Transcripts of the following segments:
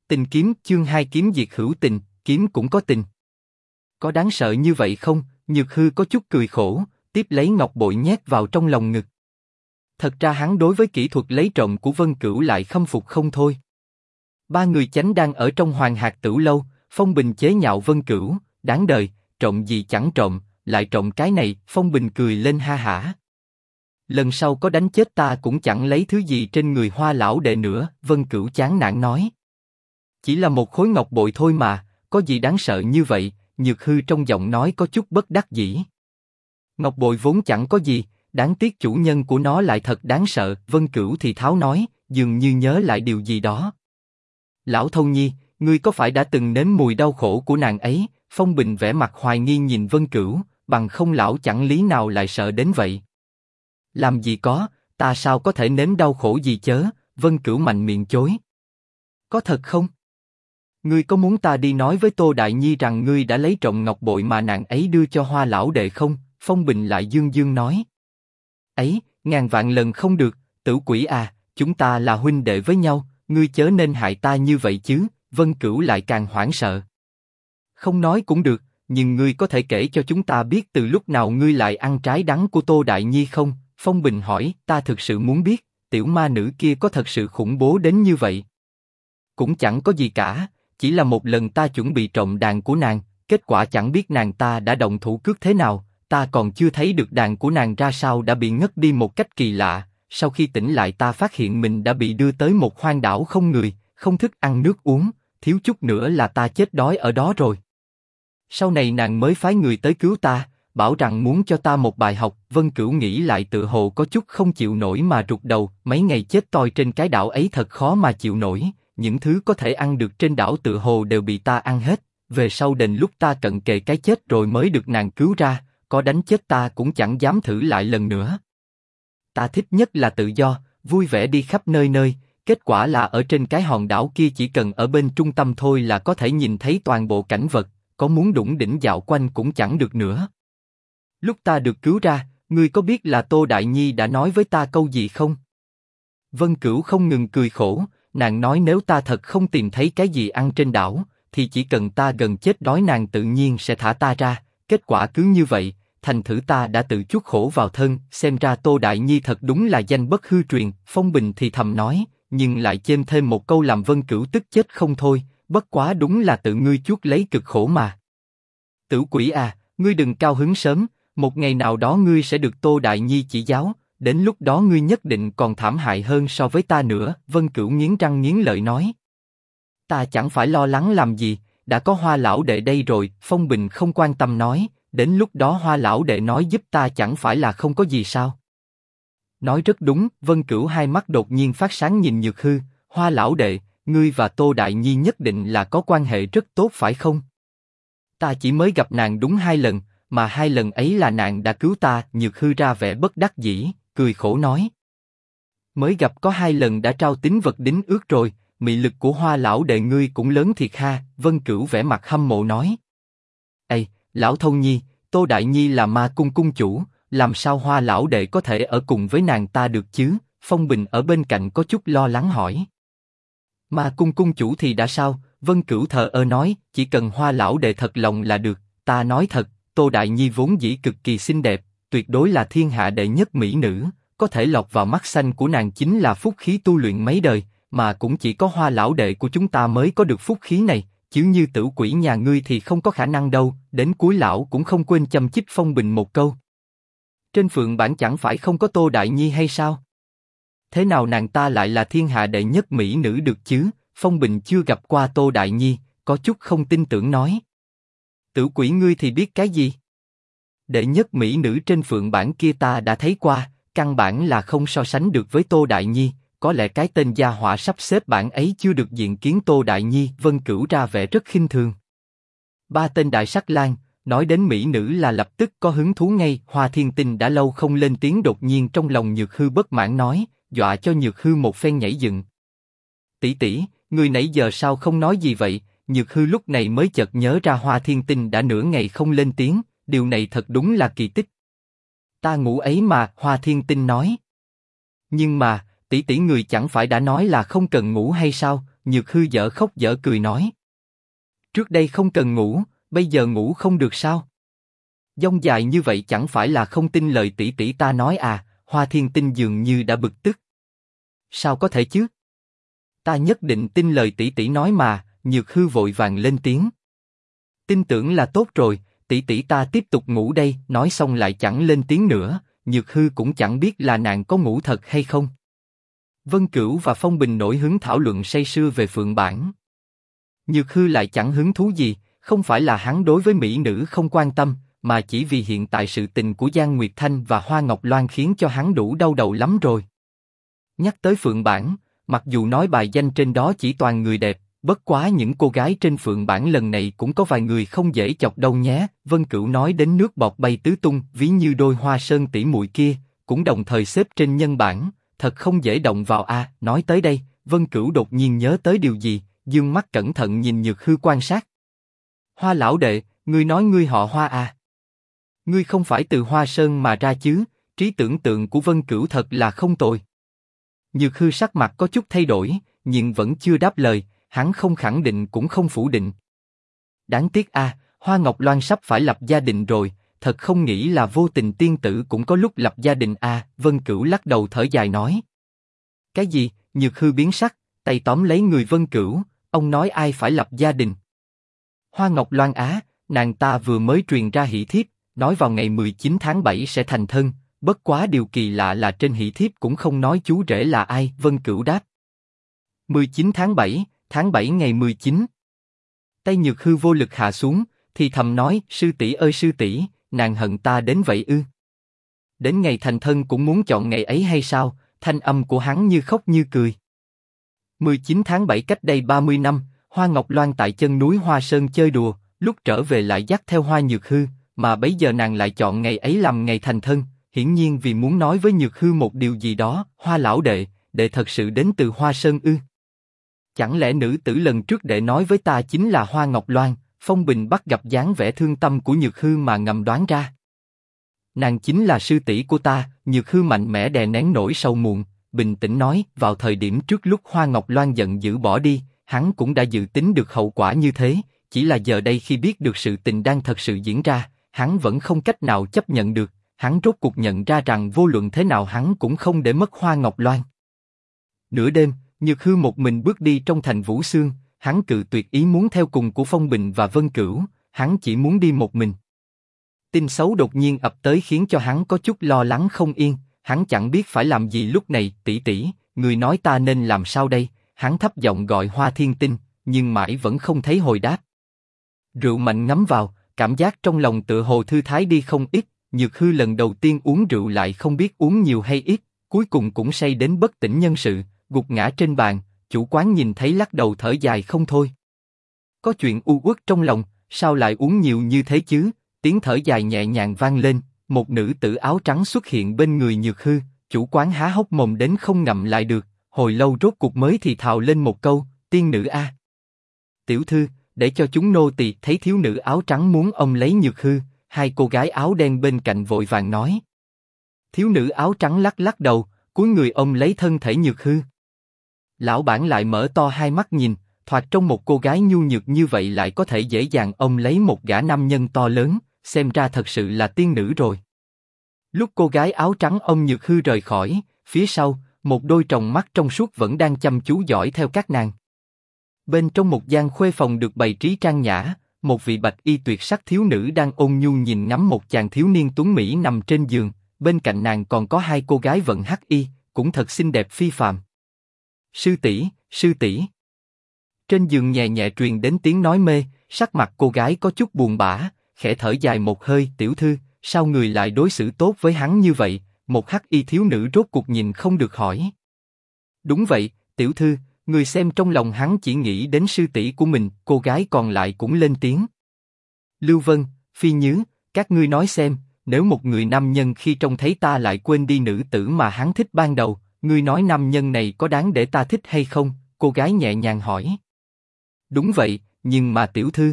Tình kiếm chương 2 kiếm diệt hữu tình, kiếm cũng có tình. Có đáng sợ như vậy không? Nhược hư có chút cười khổ, tiếp lấy ngọc bội nhét vào trong lòng ngực. Thật ra hắn đối với kỹ thuật lấy trộm của Vân Cửu lại khâm phục không thôi. Ba người chánh đang ở trong Hoàng Hạc Tửu lâu, Phong Bình chế nhạo Vân Cửu, đáng đời, trộm gì chẳng trộm, lại trộm cái này. Phong Bình cười lên ha hả. Lần sau có đánh chết ta cũng chẳng lấy thứ gì trên người Hoa lão đệ nữa. Vân Cửu chán nản nói. Chỉ là một khối ngọc bội thôi mà, có gì đáng sợ như vậy? Nhược hư trong giọng nói có chút bất đắc dĩ. Ngọc bội vốn chẳng có gì, đáng tiếc chủ nhân của nó lại thật đáng sợ. Vân Cửu thì tháo nói, dường như nhớ lại điều gì đó. Lão Thâu Nhi, ngươi có phải đã từng nếm mùi đau khổ của nàng ấy? Phong Bình vẻ mặt hoài nghi nhìn Vân Cửu, bằng không lão chẳng lý nào lại sợ đến vậy. Làm gì có, ta sao có thể nếm đau khổ gì chớ? Vân Cửu mạnh miệng chối. Có thật không? Ngươi có muốn ta đi nói với Tô Đại Nhi rằng ngươi đã lấy trộm ngọc bội mà nàng ấy đưa cho Hoa lão đệ không? Phong Bình lại dương dương nói. Ấy, ngàn vạn lần không được, Tử Quỷ à, chúng ta là huynh đệ với nhau, ngươi chớ nên hại ta như vậy chứ. Vân Cửu lại càng hoảng sợ. Không nói cũng được, nhưng ngươi có thể kể cho chúng ta biết từ lúc nào ngươi lại ăn trái đắng của Tô Đại Nhi không? Phong Bình hỏi. Ta thực sự muốn biết, tiểu ma nữ kia có thật sự khủng bố đến như vậy? Cũng chẳng có gì cả, chỉ là một lần ta chuẩn bị trộm đàn của nàng, kết quả chẳng biết nàng ta đã động thủ cướp thế nào, ta còn chưa thấy được đàn của nàng ra sao đã bị ngất đi một cách kỳ lạ. Sau khi tỉnh lại ta phát hiện mình đã bị đưa tới một hoang đảo không người, không thức ăn nước uống, thiếu chút nữa là ta chết đói ở đó rồi. Sau này nàng mới phái người tới cứu ta, bảo rằng muốn cho ta một bài học. Vân Cửu nghĩ lại tự hồ có chút không chịu nổi mà rụt đầu. Mấy ngày chết toi trên cái đảo ấy thật khó mà chịu nổi. Những thứ có thể ăn được trên đảo tự hồ đều bị ta ăn hết. Về sau đến lúc ta cận kề cái chết rồi mới được nàng cứu ra, có đánh chết ta cũng chẳng dám thử lại lần nữa. Ta thích nhất là tự do, vui vẻ đi khắp nơi nơi. Kết quả là ở trên cái hòn đảo kia chỉ cần ở bên trung tâm thôi là có thể nhìn thấy toàn bộ cảnh vật, có muốn đủng đỉnh dạo quanh cũng chẳng được nữa. Lúc ta được cứu ra, ngươi có biết là Tô Đại Nhi đã nói với ta câu gì không? Vân Cửu không ngừng cười khổ, nàng nói nếu ta thật không tìm thấy cái gì ăn trên đảo, thì chỉ cần ta gần chết đói nàng tự nhiên sẽ thả ta ra. Kết quả cứ như vậy, thành thử ta đã tự chuốc khổ vào thân. Xem ra Tô Đại Nhi thật đúng là danh bất hư truyền. Phong Bình thì thầm nói, nhưng lại chêm thêm một câu làm Vân Cửu tức chết không thôi. Bất quá đúng là tự ngươi chuốc lấy cực khổ mà. Tử Quỷ à, ngươi đừng cao hứng sớm, một ngày nào đó ngươi sẽ được Tô Đại Nhi chỉ giáo, đến lúc đó ngươi nhất định còn thảm hại hơn so với ta nữa. Vân Cửu nghiến răng nghiến lợi nói. Ta chẳng phải lo lắng làm gì, đã có Hoa lão đệ đây rồi. Phong Bình không quan tâm nói, đến lúc đó Hoa lão đệ nói giúp ta chẳng phải là không có gì sao? Nói rất đúng. Vân Cửu hai mắt đột nhiên phát sáng nhìn Nhược Hư. Hoa lão đệ, ngươi và Tô Đại Nhi nhất định là có quan hệ rất tốt phải không? Ta chỉ mới gặp nàng đúng 2 lần, mà 2 lần ấy là nàng đã cứu ta. Nhược Hư ra vẻ bất đắc dĩ, cười khổ nói. Mới gặp có 2 lần đã trao tín vật đính ước rồi, mị lực của Hoa lão đệ ngươi cũng lớn thiệt ha. Vân Cửu vẻ mặt hâm mộ nói. Ê, lão Thâu Nhi, Tô Đại Nhi là ma cung cung chủ, làm sao Hoa lão đệ có thể ở cùng với nàng ta được chứ? Phong Bình ở bên cạnh có chút lo lắng hỏi. Ma cung cung chủ thì đã sao? Vân Cửu thờ ơ nói, chỉ cần Hoa lão đệ thật lòng là được. Ta nói thật, Tô Đại Nhi vốn dĩ cực kỳ xinh đẹp, tuyệt đối là thiên hạ đệ nhất mỹ nữ, có thể lọt vào mắt xanh của nàng chính là phúc khí tu luyện mấy đời, mà cũng chỉ có Hoa lão đệ của chúng ta mới có được phúc khí này, chứ như Tử Quỷ nhà ngươi thì không có khả năng đâu. Đến cuối lão cũng không quên châm chích Phong Bình một câu. Trên phượng bản chẳng phải không có Tô Đại Nhi hay sao? Thế nào nàng ta lại là thiên hạ đệ nhất mỹ nữ được chứ? Phong Bình chưa gặp qua Tô Đại Nhi, có chút không tin tưởng nói. Tử Quỷ ngươi thì biết cái gì? Đệ nhất mỹ nữ trên phượng bản kia ta đã thấy qua, căn bản là không so sánh được với Tô Đại Nhi. Có lẽ cái tên gia họa sắp xếp bản ấy chưa được diện kiến Tô Đại Nhi. Vân Cửu ra vẻ rất khinh thường. 3 tên đại sắc lang, nói đến mỹ nữ là lập tức có hứng thú ngay. Hoa Thiên Tinh đã lâu không lên tiếng, đột nhiên trong lòng Nhược Hư bất mãn nói, dọa cho Nhược Hư một phen nhảy dựng. Tỷ tỷ, người nãy giờ sao không nói gì vậy? Nhược Hư lúc này mới chợt nhớ ra Hoa Thiên Tinh đã nửa ngày không lên tiếng, điều này thật đúng là kỳ tích. Ta ngủ ấy mà. Hoa Thiên Tinh nói. Nhưng mà, tỷ tỷ người chẳng phải đã nói là không cần ngủ hay sao? Nhược Hư dở khóc dở cười nói. Trước đây không cần ngủ, bây giờ ngủ không được sao? Dông dài như vậy chẳng phải là không tin lời tỷ tỷ ta nói à? Hoa Thiên Tinh dường như đã bực tức. Sao có thể chứ? Ta nhất định tin lời tỷ tỷ nói mà. Nhược Hư vội vàng lên tiếng. Tin tưởng là tốt rồi, tỷ tỷ ta tiếp tục ngủ đây. Nói xong lại chẳng lên tiếng nữa. Nhược Hư cũng chẳng biết là nàng có ngủ thật hay không. Vân Cửu và Phong Bình nổi hứng thảo luận say sưa về Phượng Bản. Nhược Hư lại chẳng hứng thú gì, không phải là hắn đối với mỹ nữ không quan tâm, mà chỉ vì hiện tại sự tình của Giang Nguyệt Thanh và Hoa Ngọc Loan khiến cho hắn đủ đau đầu lắm rồi. Nhắc tới Phượng Bản, mặc dù nói bài danh trên đó chỉ toàn người đẹp, bất quá những cô gái trên Phượng Bản lần này cũng có vài người không dễ chọc đâu nhé. Vân Cửu nói đến nước bọt bay tứ tung, ví như đôi Hoa Sơn tỷ muội kia, cũng đồng thời xếp trên nhân bản, thật không dễ động vào a. Nói tới đây, Vân Cửu đột nhiên nhớ tới điều gì, dương mắt cẩn thận nhìn Nhược Hư quan sát. Hoa lão đệ, ngươi nói ngươi họ Hoa à? Ngươi không phải từ Hoa Sơn mà ra chứ? Trí tưởng tượng của Vân Cửu thật là không tồi. Nhược Hư sắc mặt có chút thay đổi, nhưng vẫn chưa đáp lời. Hắn không khẳng định cũng không phủ định. Đáng tiếc a, Hoa Ngọc Loan sắp phải lập gia đình rồi, thật không nghĩ là vô tình tiên tử cũng có lúc lập gia đình a. Vân Cửu lắc đầu thở dài nói. Cái gì? Nhược Hư biến sắc, tay tóm lấy người Vân Cửu. Ông nói ai phải lập gia đình? Hoa Ngọc Loan á, nàng ta vừa mới truyền ra hỷ thiếp, nói vào ngày 19 tháng 7 sẽ thành thân. Bất quá điều kỳ lạ là trên hỷ thiếp cũng không nói chú rể là ai. Vân Cửu đáp. 19 tháng 7 ngày 19. Tay Nhược Hư vô lực hạ xuống, thì thầm nói, sư tỷ ơi sư tỷ, nàng hận ta đến vậy ư? Đến ngày thành thân cũng muốn chọn ngày ấy hay sao? Thanh âm của hắn như khóc như cười. 19 tháng 7 cách đây 30 năm, Hoa Ngọc Loan tại chân núi Hoa Sơn chơi đùa, lúc trở về lại dắt theo Hoa Nhược Hư, mà bấy giờ nàng lại chọn ngày ấy làm ngày thành thân, hiển nhiên vì muốn nói với Nhược Hư một điều gì đó. Hoa lão đệ, đệ thật sự đến từ Hoa Sơn ư? Chẳng lẽ nữ tử lần trước đệ nói với ta chính là Hoa Ngọc Loan? Phong Bình bắt gặp dáng vẻ thương tâm của Nhược Hư mà ngầm đoán ra. Nàng chính là sư tỷ của ta. Nhược Hư mạnh mẽ đè nén nỗi sầu muộn, bình tĩnh nói, vào thời điểm trước lúc Hoa Ngọc Loan giận dữ bỏ đi, hắn cũng đã dự tính được hậu quả như thế, chỉ là giờ đây khi biết được sự tình đang thật sự diễn ra, hắn vẫn không cách nào chấp nhận được, hắn rốt cuộc nhận ra rằng vô luận thế nào hắn cũng không để mất Hoa Ngọc Loan. Nửa đêm, Nhược Hư một mình bước đi trong thành Vũ Xương, hắn cự tuyệt ý muốn theo cùng của Phong Bình và Vân Cửu, hắn chỉ muốn đi một mình. Tin xấu đột nhiên ập tới khiến cho hắn có chút lo lắng không yên, hắn chẳng biết phải làm gì lúc này. Tỷ tỷ, người nói ta nên làm sao đây? Hắn thấp giọng gọi Hoa Thiên Tinh, nhưng mãi vẫn không thấy hồi đáp. Rượu mạnh ngấm vào, cảm giác trong lòng tựa hồ thư thái đi không ít. Nhược Hư lần đầu tiên uống rượu lại không biết uống nhiều hay ít, cuối cùng cũng say đến bất tỉnh nhân sự, gục ngã trên bàn. Chủ quán nhìn thấy lắc đầu thở dài không thôi. Có chuyện u uất trong lòng, sao lại uống nhiều như thế chứ? Tiếng thở dài nhẹ nhàng vang lên, một nữ tử áo trắng xuất hiện bên người Nhược Hư. Chủ quán há hốc mồm đến không ngậm lại được, hồi lâu rốt cuộc mới thì thào lên một câu, tiên nữ a. Tiểu thư, để cho chúng nô tỳ. Thấy thiếu nữ áo trắng muốn ôm lấy Nhược Hư, hai cô gái áo đen bên cạnh vội vàng nói. Thiếu nữ áo trắng lắc lắc đầu, cúi người ôm lấy thân thể Nhược Hư. Lão bản lại mở to hai mắt nhìn, thoạt trong một cô gái nhu nhược như vậy lại có thể dễ dàng ôm lấy một gã nam nhân to lớn, xem ra thật sự là tiên nữ rồi. Lúc cô gái áo trắng ôm Nhược Hư rời khỏi, phía sau, một đôi tròng mắt trong suốt vẫn đang chăm chú dõi theo các nàng. Bên trong một gian khuê phòng được bày trí trang nhã, một vị bạch y tuyệt sắc thiếu nữ đang ôn nhu nhìn ngắm một chàng thiếu niên tuấn mỹ nằm trên giường, bên cạnh nàng còn có hai cô gái vận hắc y, cũng thật xinh đẹp phi phàm. Sư tỷ, sư tỷ. Trên giường nhẹ nhẹ truyền đến tiếng nói mê, sắc mặt cô gái có chút buồn bã, khẽ thở dài một hơi. Tiểu thư, sao người lại đối xử tốt với hắn như vậy? Một hắc y thiếu nữ rốt cuộc nhìn không được hỏi. Đúng vậy, tiểu thư, người xem trong lòng hắn chỉ nghĩ đến sư tỷ của mình. Cô gái còn lại cũng lên tiếng. Lưu Vân, Phi Nhứ, các ngươi nói xem, nếu một người nam nhân khi trông thấy ta lại quên đi nữ tử mà hắn thích ban đầu, ngươi nói nam nhân này có đáng để ta thích hay không? Cô gái nhẹ nhàng hỏi. Đúng vậy, nhưng mà tiểu thư.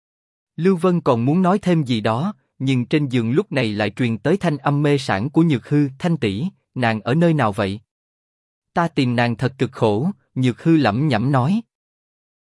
Lưu Vân còn muốn nói thêm gì đó, nhưng trên giường lúc này lại truyền tới thanh âm mê sảng của Nhược Hư. Thanh tỷ, nàng ở nơi nào vậy? Ta tìm nàng thật cực khổ. Nhược Hư lẩm nhẩm nói.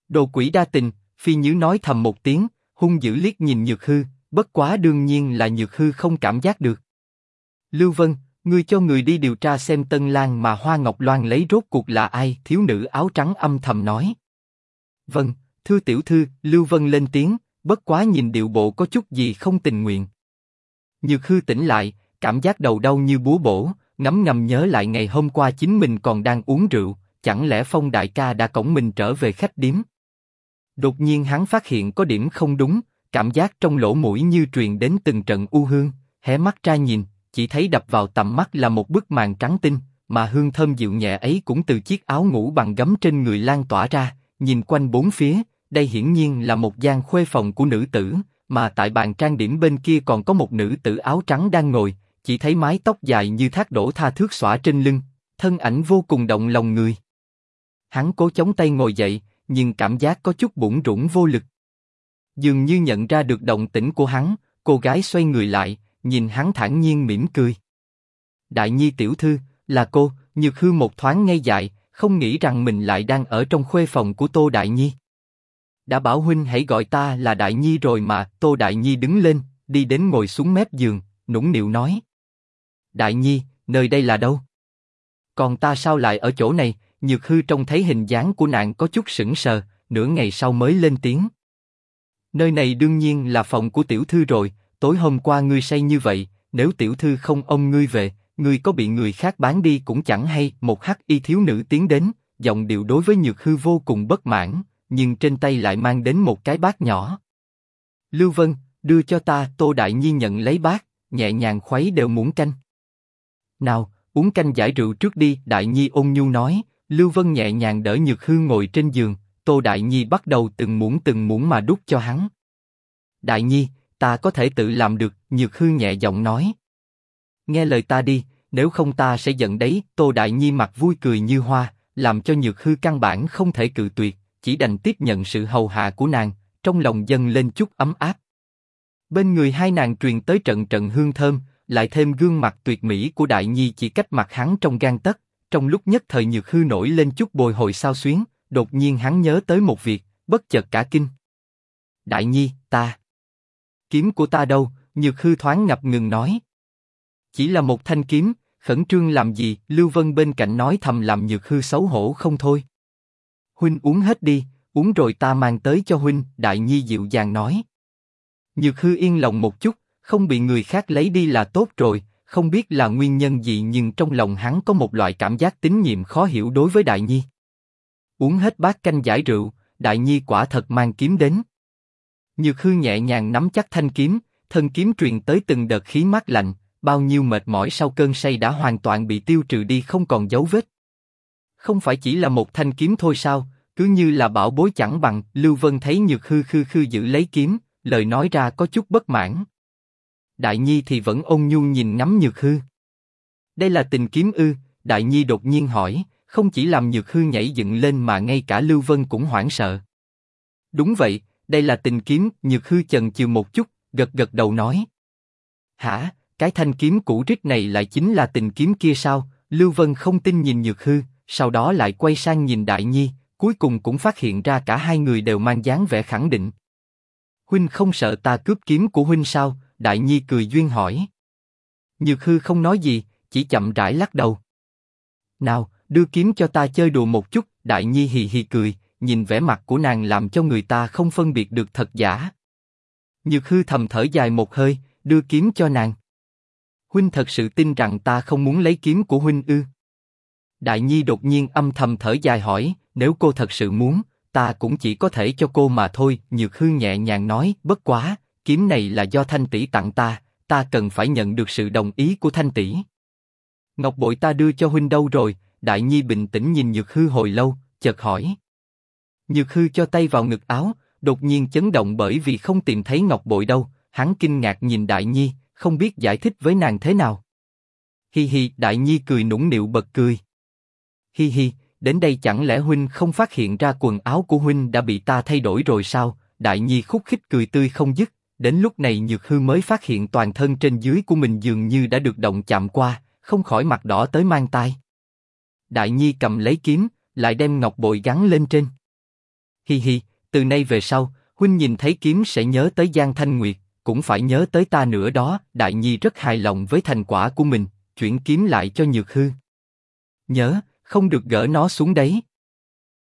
Đồ quỷ đa tình, Phi Nhứ nói thầm một tiếng, hung dữ liếc nhìn Nhược Hư, bất quá đương nhiên là Nhược Hư không cảm giác được. Lưu Vân, ngươi cho người đi điều tra xem Tân Lang mà Hoa Ngọc Loan lấy rốt cuộc là ai, thiếu nữ áo trắng âm thầm nói. Vâng, thưa tiểu thư, Lưu Vân lên tiếng, bất quá nhìn điệu bộ có chút gì không tình nguyện. Nhược Hư tỉnh lại, cảm giác đầu đau như búa bổ, ngấm ngầm nhớ lại ngày hôm qua chính mình còn đang uống rượu, chẳng lẽ Phong đại ca đã cõng mình trở về khách điếm? Đột nhiên hắn phát hiện có điểm không đúng, cảm giác trong lỗ mũi như truyền đến từng trận u hương, hé mắt ra nhìn, chỉ thấy đập vào tầm mắt là một bức màn trắng tinh, mà hương thơm dịu nhẹ ấy cũng từ chiếc áo ngủ bằng gấm trên người lan tỏa ra, nhìn quanh bốn phía, đây hiển nhiên là một gian khuê phòng của nữ tử, mà tại bàn trang điểm bên kia còn có một nữ tử áo trắng đang ngồi, chỉ thấy mái tóc dài như thác đổ tha thướt xõa trên lưng, thân ảnh vô cùng động lòng người. Hắn cố chống tay ngồi dậy, nhưng cảm giác có chút bủn rủn vô lực. Dường như nhận ra được động tĩnh của hắn, cô gái xoay người lại, nhìn hắn thản nhiên mỉm cười. Đại Nhi tiểu thư, là cô. Nhược Hư một thoáng ngây dại, không nghĩ rằng mình lại đang ở trong khuê phòng của Tô Đại Nhi. Đã bảo huynh hãy gọi ta là Đại Nhi rồi mà. Tô Đại Nhi đứng lên, đi đến ngồi xuống mép giường, nũng nịu nói. Đại Nhi, nơi đây là đâu? Còn ta sao lại ở chỗ này? Nhược Hư trông thấy hình dáng của nàng có chút sững sờ, nửa ngày sau mới lên tiếng. Nơi này đương nhiên là phòng của tiểu thư rồi, tối hôm qua ngươi say như vậy, nếu tiểu thư không ôm ngươi về, ngươi có bị người khác bán đi cũng chẳng hay. Một hắc y thiếu nữ tiến đến, giọng điệu đối với Nhược Hư vô cùng bất mãn, nhưng trên tay lại mang đến một cái bát nhỏ. Lưu Vân, đưa cho ta. Tô Đại Nhi nhận lấy bát, nhẹ nhàng khuấy đều muỗng canh. Nào, uống canh giải rượu trước đi. Đại Nhi ôn nhu nói. Lưu Vân nhẹ nhàng đỡ Nhược Hư ngồi trên giường, Tô Đại Nhi bắt đầu từng muỗng mà đút cho hắn. Đại Nhi, ta có thể tự làm được. Nhược Hư nhẹ giọng nói. Nghe lời ta đi, nếu không ta sẽ giận đấy. Tô Đại Nhi mặt vui cười như hoa, làm cho Nhược Hư căn bản không thể cự tuyệt, chỉ đành tiếp nhận sự hầu hạ của nàng, trong lòng dâng lên chút ấm áp. Bên người hai nàng truyền tới trận trận hương thơm, lại thêm gương mặt tuyệt mỹ của Đại Nhi chỉ cách mặt hắn trong gang tấc. Trong lúc nhất thời Nhược Hư nổi lên chút bồi hồi xao xuyến, đột nhiên hắn nhớ tới một việc, bất chợt cả kinh. Đại Nhi, ta... Kiếm của ta đâu? Nhược Hư thoáng ngập ngừng nói. Chỉ là một thanh kiếm, khẩn trương làm gì? Lưu Vân bên cạnh nói thầm làm Nhược Hư xấu hổ không thôi. Huynh uống hết đi, uống rồi ta mang tới cho huynh. Đại Nhi dịu dàng nói. Nhược Hư yên lòng một chút, không bị người khác lấy đi là tốt rồi. Không biết là nguyên nhân gì nhưng trong lòng hắn có một loại cảm giác tín nhiệm khó hiểu đối với Đại Nhi. Uống hết bát canh giải rượu, Đại Nhi quả thật mang kiếm đến. Nhược Hư nhẹ nhàng nắm chắc thanh kiếm, thân kiếm truyền tới từng đợt khí mát lạnh, bao nhiêu mệt mỏi sau cơn say đã hoàn toàn bị tiêu trừ đi không còn dấu vết. Không phải chỉ là một thanh kiếm thôi sao, cứ như là bảo bối chẳng bằng. Lưu Vân thấy Nhược Hư khư khư giữ lấy kiếm, lời nói ra có chút bất mãn. Đại Nhi thì vẫn ôn nhu nhìn ngắm Nhược Hư. Đây là tình kiếm ư? Đại Nhi đột nhiên hỏi, không chỉ làm Nhược Hư nhảy dựng lên mà ngay cả Lưu Vân cũng hoảng sợ. Đúng vậy, đây là tình kiếm. Nhược Hư chần chừ một chút, gật gật đầu nói. Hả, cái thanh kiếm cũ rích này lại chính là tình kiếm kia sao? Lưu Vân không tin nhìn Nhược Hư, sau đó lại quay sang nhìn Đại Nhi, cuối cùng cũng phát hiện ra cả hai người đều mang dáng vẻ khẳng định. Huynh không sợ ta cướp kiếm của huynh sao? Đại Nhi cười duyên hỏi. Nhược Hư không nói gì, chỉ chậm rãi lắc đầu. Nào, đưa kiếm cho ta chơi đùa một chút. Đại Nhi hì hì cười, nhìn vẻ mặt của nàng làm cho người ta không phân biệt được thật giả. Nhược Hư thầm thở dài một hơi, đưa kiếm cho nàng. Huynh thật sự tin rằng ta không muốn lấy kiếm của huynh ư? Đại Nhi đột nhiên âm thầm thở dài hỏi, nếu cô thật sự muốn, ta cũng chỉ có thể cho cô mà thôi. Nhược Hư nhẹ nhàng nói, bất quá, kiếm này là do Thanh tỷ tặng ta cần phải nhận được sự đồng ý của Thanh tỷ. Ngọc bội ta đưa cho huynh đâu rồi? Đại Nhi bình tĩnh nhìn Nhược Hư hồi lâu, chợt hỏi. Nhược Hư cho tay vào ngực áo, đột nhiên chấn động bởi vì không tìm thấy ngọc bội đâu. Hắn kinh ngạc nhìn Đại Nhi, không biết giải thích với nàng thế nào. Hi hi, Đại Nhi cười nũng nịu bật cười. Hi hi, đến đây chẳng lẽ huynh không phát hiện ra quần áo của huynh đã bị ta thay đổi rồi sao? Đại Nhi khúc khích cười tươi không dứt. Đến lúc này Nhược Hư mới phát hiện toàn thân trên dưới của mình dường như đã được động chạm qua, không khỏi mặt đỏ tới mang tai. Đại Nhi cầm lấy kiếm, lại đem ngọc bội gắn lên trên. Hi hi, từ nay về sau, huynh nhìn thấy kiếm sẽ nhớ tới Giang Thanh Nguyệt, cũng phải nhớ tới ta nữa đó. Đại Nhi rất hài lòng với thành quả của mình, chuyển kiếm lại cho Nhược Hư. Nhớ, không được gỡ nó xuống đấy.